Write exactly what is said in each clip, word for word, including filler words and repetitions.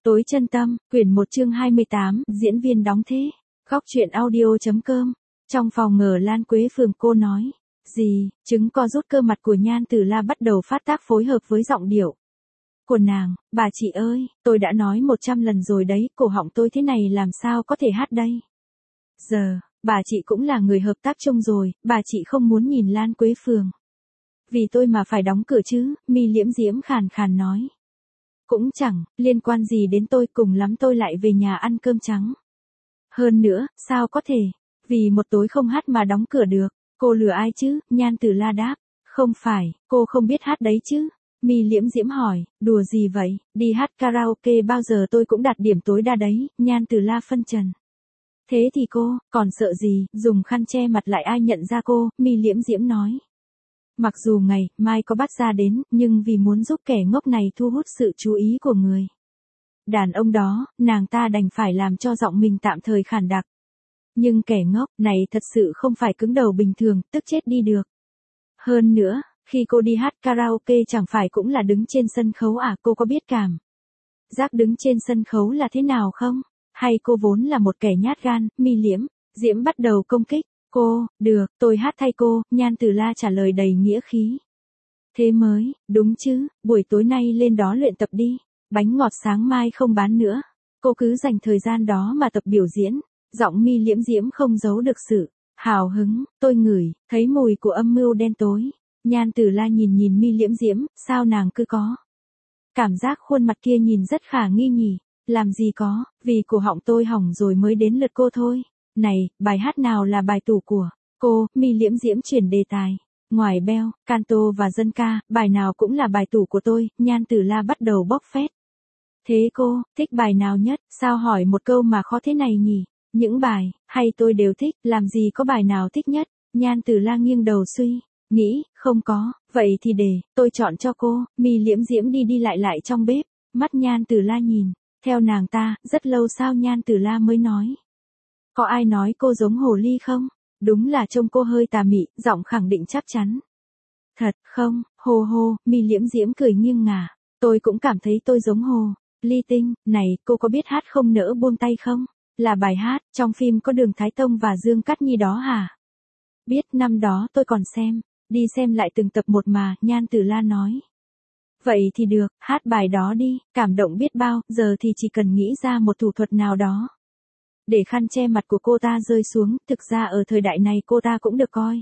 Tối chân tâm, quyển một chương hai mươi tám, diễn viên đóng thế. Góc truyện audio.com. Trong phòng ngờ Lan Quế Phường cô nói. Gì, trứng co rút cơ mặt của Nhan Tử La bắt đầu phát tác phối hợp với giọng điệu của nàng. Bà chị ơi, tôi đã nói một trăm lần rồi đấy, cổ họng tôi thế này làm sao có thể hát đây. Giờ, bà chị cũng là người hợp tác chung rồi, bà chị không muốn nhìn Lan Quế Phường. Vì tôi mà phải đóng cửa chứ, Mi Liễm Diễm khàn khàn nói. Cũng chẳng liên quan gì đến tôi, cùng lắm tôi lại về nhà ăn cơm trắng. Hơn nữa, sao có thể, vì một tối không hát mà đóng cửa được, cô lừa ai chứ, Nhan Tử La đáp. Không phải, cô không biết hát đấy chứ. Mi Liễm Diễm hỏi, đùa gì vậy, đi hát karaoke bao giờ tôi cũng đạt điểm tối đa đấy, Nhan Tử La phân trần. Thế thì cô, còn sợ gì, dùng khăn che mặt lại ai nhận ra cô, Mi Liễm Diễm nói. Mặc dù ngày mai có bắt ra đến, nhưng vì muốn giúp kẻ ngốc này thu hút sự chú ý của người đàn ông đó, nàng ta đành phải làm cho giọng mình tạm thời khản đặc. Nhưng kẻ ngốc này thật sự không phải cứng đầu bình thường, tức chết đi được. Hơn nữa, khi cô đi hát karaoke chẳng phải cũng là đứng trên sân khấu à, cô có biết cảm giác đứng trên sân khấu là thế nào không? Hay cô vốn là một kẻ nhát gan? Mi Liễm Diễm bắt đầu công kích. Cô, được, tôi hát thay cô, Nhan Tử La trả lời đầy nghĩa khí. Thế mới, đúng chứ, buổi tối nay lên đó luyện tập đi, bánh ngọt sáng mai không bán nữa. Cô cứ dành thời gian đó mà tập biểu diễn, giọng Mi Liễm Diễm không giấu được sự hào hứng, tôi ngửi, thấy mùi của âm mưu đen tối. Nhan Tử La nhìn nhìn Mi Liễm Diễm, sao nàng cứ có cảm giác khuôn mặt kia nhìn rất khả nghi nhỉ, làm gì có, vì cổ họng tôi hỏng rồi mới đến lượt cô thôi. Này, bài hát nào là bài tủ của cô? Mi Liễm Diễm chuyển đề tài. Ngoài bell, canto và dân ca, bài nào cũng là bài tủ của tôi, Nhan Tử La bắt đầu bóc phét. Thế cô, thích bài nào nhất? Sao hỏi một câu mà khó thế này nhỉ? Những bài, hay tôi đều thích, làm gì có bài nào thích nhất? Nhan Tử La nghiêng đầu suy nghĩ, không có, vậy thì để, tôi chọn cho cô. Mi Liễm Diễm đi đi lại lại trong bếp, mắt Nhan Tử La nhìn theo nàng ta, rất lâu sau Nhan Tử La mới nói. Có ai nói cô giống hồ ly không? Đúng là trông cô hơi tà mị, giọng khẳng định chắc chắn. Thật không, hồ hồ, Mi Liễm Diễm cười nghiêng ngả. Tôi cũng cảm thấy tôi giống hồ ly tinh. Này, cô có biết hát Không Nỡ Buông Tay không? Là bài hát trong phim có Đường Thái Tông và Dương Cát Nhi đó hả? Biết, năm đó tôi còn xem, đi xem lại từng tập một mà, Nhan Tử La nói. Vậy thì được, hát bài đó đi, cảm động biết bao, giờ thì chỉ cần nghĩ ra một thủ thuật nào đó. Để khăn che mặt của cô ta rơi xuống, thực ra ở thời đại này cô ta cũng được coi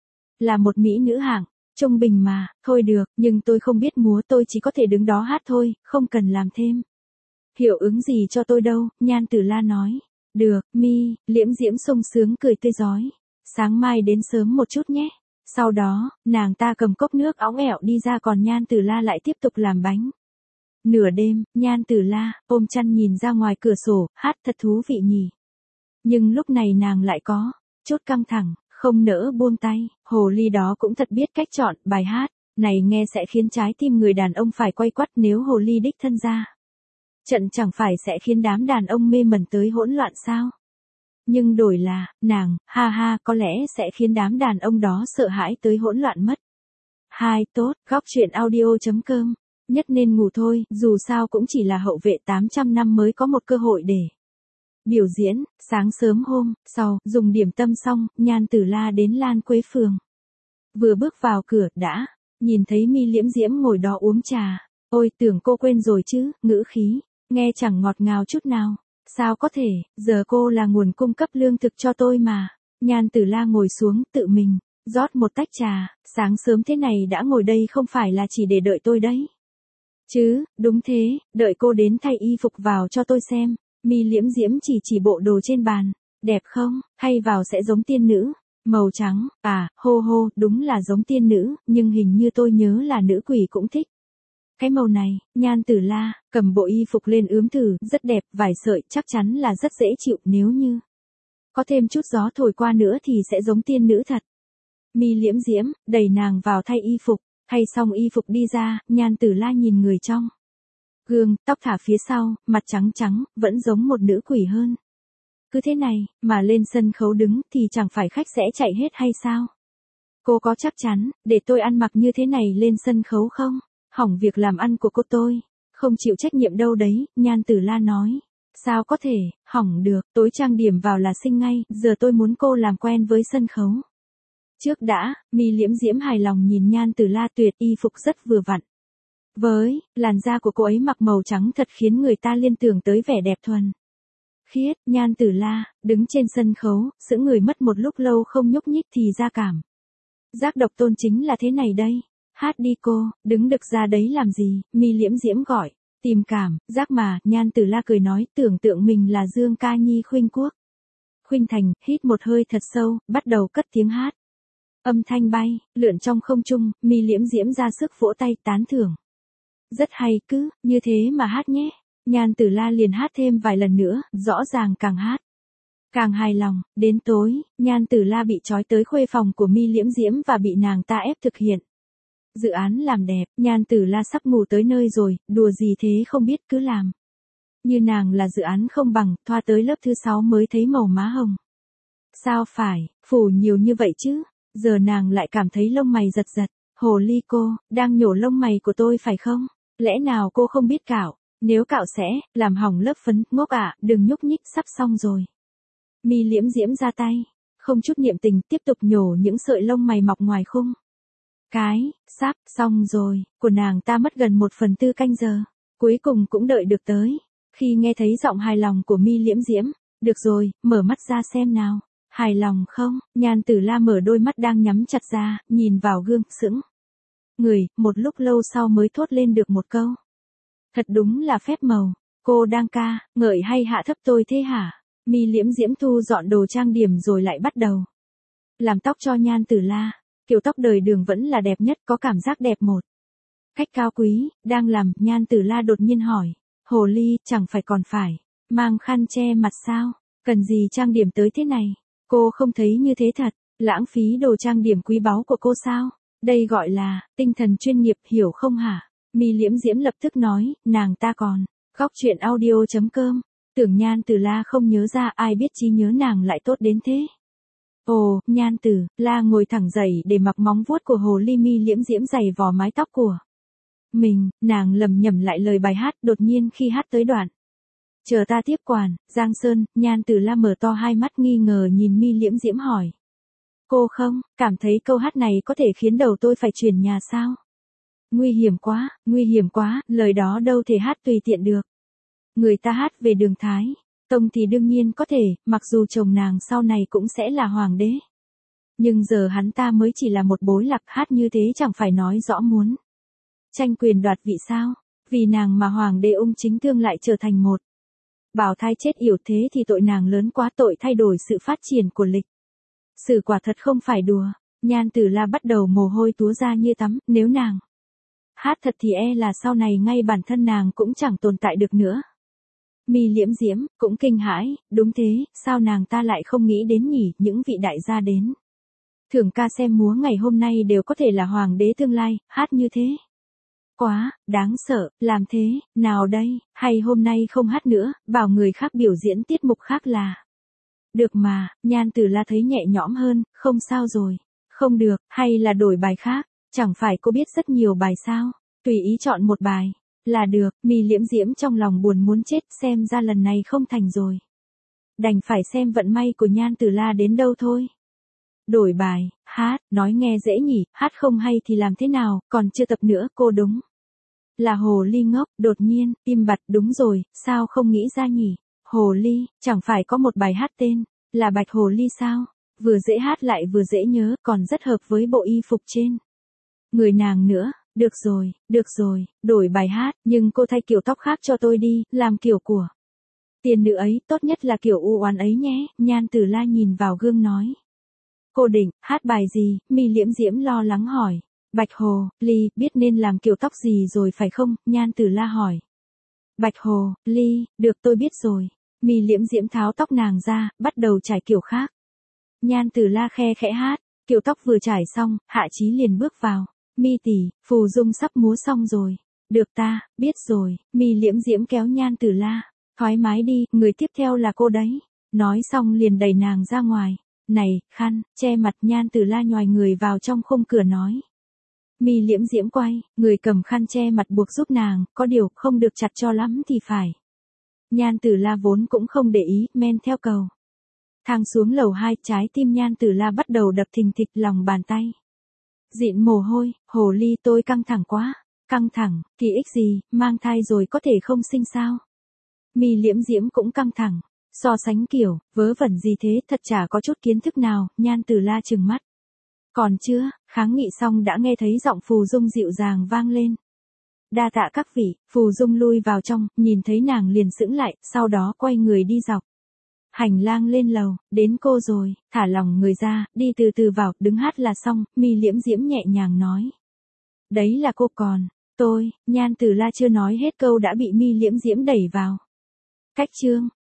là một mỹ nữ hạng trung bình mà. Thôi được, nhưng tôi không biết múa, tôi chỉ có thể đứng đó hát thôi, không cần làm thêm hiệu ứng gì cho tôi đâu, Nhan Tử La nói. Được, Mi Liễm Diễm sung sướng cười tươi rói. Sáng mai đến sớm một chút nhé. Sau đó, nàng ta cầm cốc nước óng ẻo đi ra, còn Nhan Tử La lại tiếp tục làm bánh. Nửa đêm, Nhan Tử La ôm chăn nhìn ra ngoài cửa sổ, hát thật thú vị nhỉ. Nhưng lúc này nàng lại có chút căng thẳng. Không nỡ buông tay, hồ ly đó cũng thật biết cách chọn bài hát này, nghe sẽ khiến trái tim người đàn ông phải quay quắt. Nếu hồ ly đích thân ra trận chẳng phải sẽ khiến đám đàn ông mê mẩn tới hỗn loạn sao? Nhưng đổi là nàng, ha ha, có lẽ sẽ khiến đám đàn ông đó sợ hãi tới hỗn loạn mất. Hai, tốt, góc truyện audio.com. Nhất nên ngủ thôi, dù sao cũng chỉ là hậu vệ tám trăm năm mới có một cơ hội để biểu diễn. Sáng sớm hôm sau, dùng điểm tâm xong, Nhan Tử La đến Lan Quế Phường. Vừa bước vào cửa, đã nhìn thấy Mi Liễm Diễm ngồi đó uống trà. Ôi, tưởng cô quên rồi chứ, ngữ khí nghe chẳng ngọt ngào chút nào. Sao có thể, giờ cô là nguồn cung cấp lương thực cho tôi mà. Nhan Tử La ngồi xuống, tự mình rót một tách trà. Sáng sớm thế này đã ngồi đây không phải là chỉ để đợi tôi đấy chứ? Đúng thế, đợi cô đến thay y phục vào cho tôi xem. Mi Liễm Diễm chỉ chỉ bộ đồ trên bàn. Đẹp không, thay vào sẽ giống tiên nữ. Màu trắng, à, hô hô, đúng là giống tiên nữ, nhưng hình như tôi nhớ là nữ quỷ cũng thích cái màu này. Nhan Tử La cầm bộ y phục lên ướm thử, rất đẹp, vải sợi, chắc chắn là rất dễ chịu, nếu như có thêm chút gió thổi qua nữa thì sẽ giống tiên nữ thật. Mi Liễm Diễm đẩy nàng vào thay y phục, thay xong y phục đi ra, Nhan Tử La nhìn người trong gương, tóc thả phía sau, mặt trắng trắng, vẫn giống một nữ quỷ hơn. Cứ thế này, mà lên sân khấu đứng thì chẳng phải khách sẽ chạy hết hay sao? Cô có chắc chắn, để tôi ăn mặc như thế này lên sân khấu không? Hỏng việc làm ăn của cô tôi. Không chịu trách nhiệm đâu đấy, Nhan Tử La nói. Sao có thể, hỏng được, tối trang điểm vào là xinh ngay, giờ tôi muốn cô làm quen với sân khấu. Trước đã, Mi Liễm Diễm hài lòng nhìn Nhan Tử La, tuyệt y phục rất vừa vặn. Với, làn da của cô ấy mặc màu trắng thật khiến người ta liên tưởng tới vẻ đẹp thuần khiết. Nhan Tử La, đứng trên sân khấu, sững người mất một lúc lâu không nhúc nhích thì ra cảm giác độc tôn chính là thế này đây. Hát đi cô, đứng đực ra đấy làm gì, Mi Liễm Diễm gọi. Tìm cảm giác mà, Nhan Tử La cười nói, tưởng tượng mình là Dương Ca Nhi Khuynh Quốc. Khuynh Thành, hít một hơi thật sâu, bắt đầu cất tiếng hát. Âm thanh bay, lượn trong không trung, Mi Liễm Diễm ra sức vỗ tay tán thưởng. Rất hay, cứ, như thế mà hát nhé. Nhan Tử La liền hát thêm vài lần nữa, rõ ràng càng hát càng hài lòng. Đến tối, Nhan Tử La bị trói tới khuê phòng của Mi Liễm Diễm và bị nàng ta ép thực hiện dự án làm đẹp. Nhan Tử La sắp ngủ tới nơi rồi, đùa gì thế không biết, cứ làm như nàng là dự án không bằng, thoa tới lớp thứ sáu mới thấy màu má hồng. Sao phải, phủ nhiều như vậy chứ, giờ nàng lại cảm thấy lông mày giật giật. Hồ ly cô, đang nhổ lông mày của tôi phải không? Lẽ nào cô không biết cạo? Nếu cạo sẽ, làm hỏng lớp phấn, ngốc ạ, à, đừng nhúc nhích, sắp xong rồi. Mi Liễm Diễm ra tay, không chút niệm tình, tiếp tục nhổ những sợi lông mày mọc ngoài khung. Cái, sắp, xong rồi, của nàng ta mất gần một phần tư canh giờ. Cuối cùng cũng đợi được tới. Khi nghe thấy giọng hài lòng của Mi Liễm Diễm, được rồi, mở mắt ra xem nào. Hài lòng không? Nhan Tử La mở đôi mắt đang nhắm chặt ra, nhìn vào gương, sững người, một lúc lâu sau mới thốt lên được một câu. Thật đúng là phép màu, cô đang ca, ngợi hay hạ thấp tôi thế hả? Mi Liễm Diễm thu dọn đồ trang điểm rồi lại bắt đầu làm tóc cho Nhan Tử La. Kiểu tóc đời Đường vẫn là đẹp nhất, có cảm giác đẹp một cách cao quý. Đang làm, Nhan Tử La đột nhiên hỏi. Hồ ly, chẳng phải còn phải mang khăn che mặt sao? Cần gì trang điểm tới thế này? Cô không thấy như thế thật, lãng phí đồ trang điểm quý báu của cô sao? Đây gọi là tinh thần chuyên nghiệp, hiểu không hả? Mi Liễm Diễm lập tức nói, nàng ta còn khóc. Chuyện audio chấm com. Tưởng Nhan Tử La không nhớ ra, ai biết trí nhớ nàng lại tốt đến thế. Ồ, Nhan Tử La ngồi thẳng dậy để mặc móng vuốt của hồ ly. Mi Liễm Diễm giày vò mái tóc của mình, nàng lầm nhầm lại lời bài hát. Đột nhiên khi hát tới đoạn chờ ta tiếp quản, Giang Sơn, Nhan Tử La mở to hai mắt nghi ngờ nhìn Mi Liễm Diễm hỏi. Cô không, cảm thấy câu hát này có thể khiến đầu tôi phải chuyển nhà sao? Nguy hiểm quá, nguy hiểm quá, lời đó đâu thể hát tùy tiện được. Người ta hát về Đường Thái Tông thì đương nhiên có thể, mặc dù chồng nàng sau này cũng sẽ là hoàng đế. Nhưng giờ hắn ta mới chỉ là một bối lạc, hát như thế chẳng phải nói rõ muốn tranh quyền đoạt vị sao? Vì nàng mà hoàng đế Ung Chính Thương lại trở thành một bào thai chết yểu, thế thì tội nàng lớn quá, tội thay đổi sự phát triển của lịch sử quả thật không phải đùa. Nhan Tử La bắt đầu mồ hôi túa ra như tắm, nếu nàng hát thật thì e là sau này ngay bản thân nàng cũng chẳng tồn tại được nữa. Mi Liễm Diễm cũng kinh hãi, đúng thế, sao nàng ta lại không nghĩ đến nhỉ, những vị đại gia đến thưởng ca xem múa ngày hôm nay đều có thể là hoàng đế tương lai, hát như thế. Quá, đáng sợ, làm thế, nào đây, hay hôm nay không hát nữa, bảo người khác biểu diễn tiết mục khác là được mà. Nhan Tử La thấy nhẹ nhõm hơn, không sao rồi. Không được, hay là đổi bài khác, chẳng phải cô biết rất nhiều bài sao, tùy ý chọn một bài là được. Mi Liễm Diễm trong lòng buồn muốn chết, xem ra lần này không thành rồi. Đành phải xem vận may của Nhan Tử La đến đâu thôi. Đổi bài, hát, nói nghe dễ nhỉ, hát không hay thì làm thế nào, còn chưa tập nữa, cô đúng là hồ ly ngốc. Đột nhiên, im bặt, đúng rồi, sao không nghĩ ra nhỉ? Hồ ly, chẳng phải có một bài hát tên là Bạch Hồ Ly sao? Vừa dễ hát lại vừa dễ nhớ, còn rất hợp với bộ y phục trên người nàng nữa. Được rồi, được rồi, đổi bài hát, nhưng cô thay kiểu tóc khác cho tôi đi, làm kiểu của tiền nữ ấy, tốt nhất là kiểu u oán ấy nhé. Nhan Tử La nhìn vào gương nói. Cô định hát bài gì? Mi Liễm Diễm lo lắng hỏi. Bạch Hồ Ly, biết nên làm kiểu tóc gì rồi phải không? Nhan Tử La hỏi. Bạch Hồ Ly, được, tôi biết rồi. Mi Liễm Diễm tháo tóc nàng ra, bắt đầu trải kiểu khác. Nhan Tử La khe khẽ hát, kiểu tóc vừa trải xong, Hạ Chí liền bước vào. Mi tỷ, phù dung sắp múa xong rồi. Được ta, biết rồi. Mi Liễm Diễm kéo Nhan Tử La. Thoải mái đi, người tiếp theo là cô đấy. Nói xong liền đẩy nàng ra ngoài. Này, khăn, che mặt. Nhan Tử La nhoài người vào trong khung cửa nói. Mi Liễm Diễm quay, người cầm khăn che mặt buộc giúp nàng, có điều không được chặt cho lắm thì phải. Nhan Tử La vốn cũng không để ý, men theo cầu thang xuống lầu hai, trái tim Nhan Tử La bắt đầu đập thình thịch, lòng bàn tay dịn mồ hôi. Hồ ly, tôi căng thẳng quá. Căng thẳng thì ích gì, mang thai rồi có thể không sinh sao? Mi Liễm Diễm cũng căng thẳng. So sánh kiểu, vớ vẩn gì thế, thật chả có chút kiến thức nào. Nhan Tử La trừng mắt. Còn chưa, kháng nghị xong đã nghe thấy giọng Phù Dung dịu dàng vang lên. Đa tạ các vị. Phù Dung lui vào trong, nhìn thấy nàng liền sững lại, sau đó quay người đi dọc hành lang lên lầu. Đến cô rồi, thả lòng người ra, đi từ từ vào, đứng hát là xong. Mi Liễm Diễm nhẹ nhàng nói. Đấy là cô, còn tôi. Nhan Tử La chưa nói hết câu đã bị Mi Liễm Diễm đẩy vào cách chương.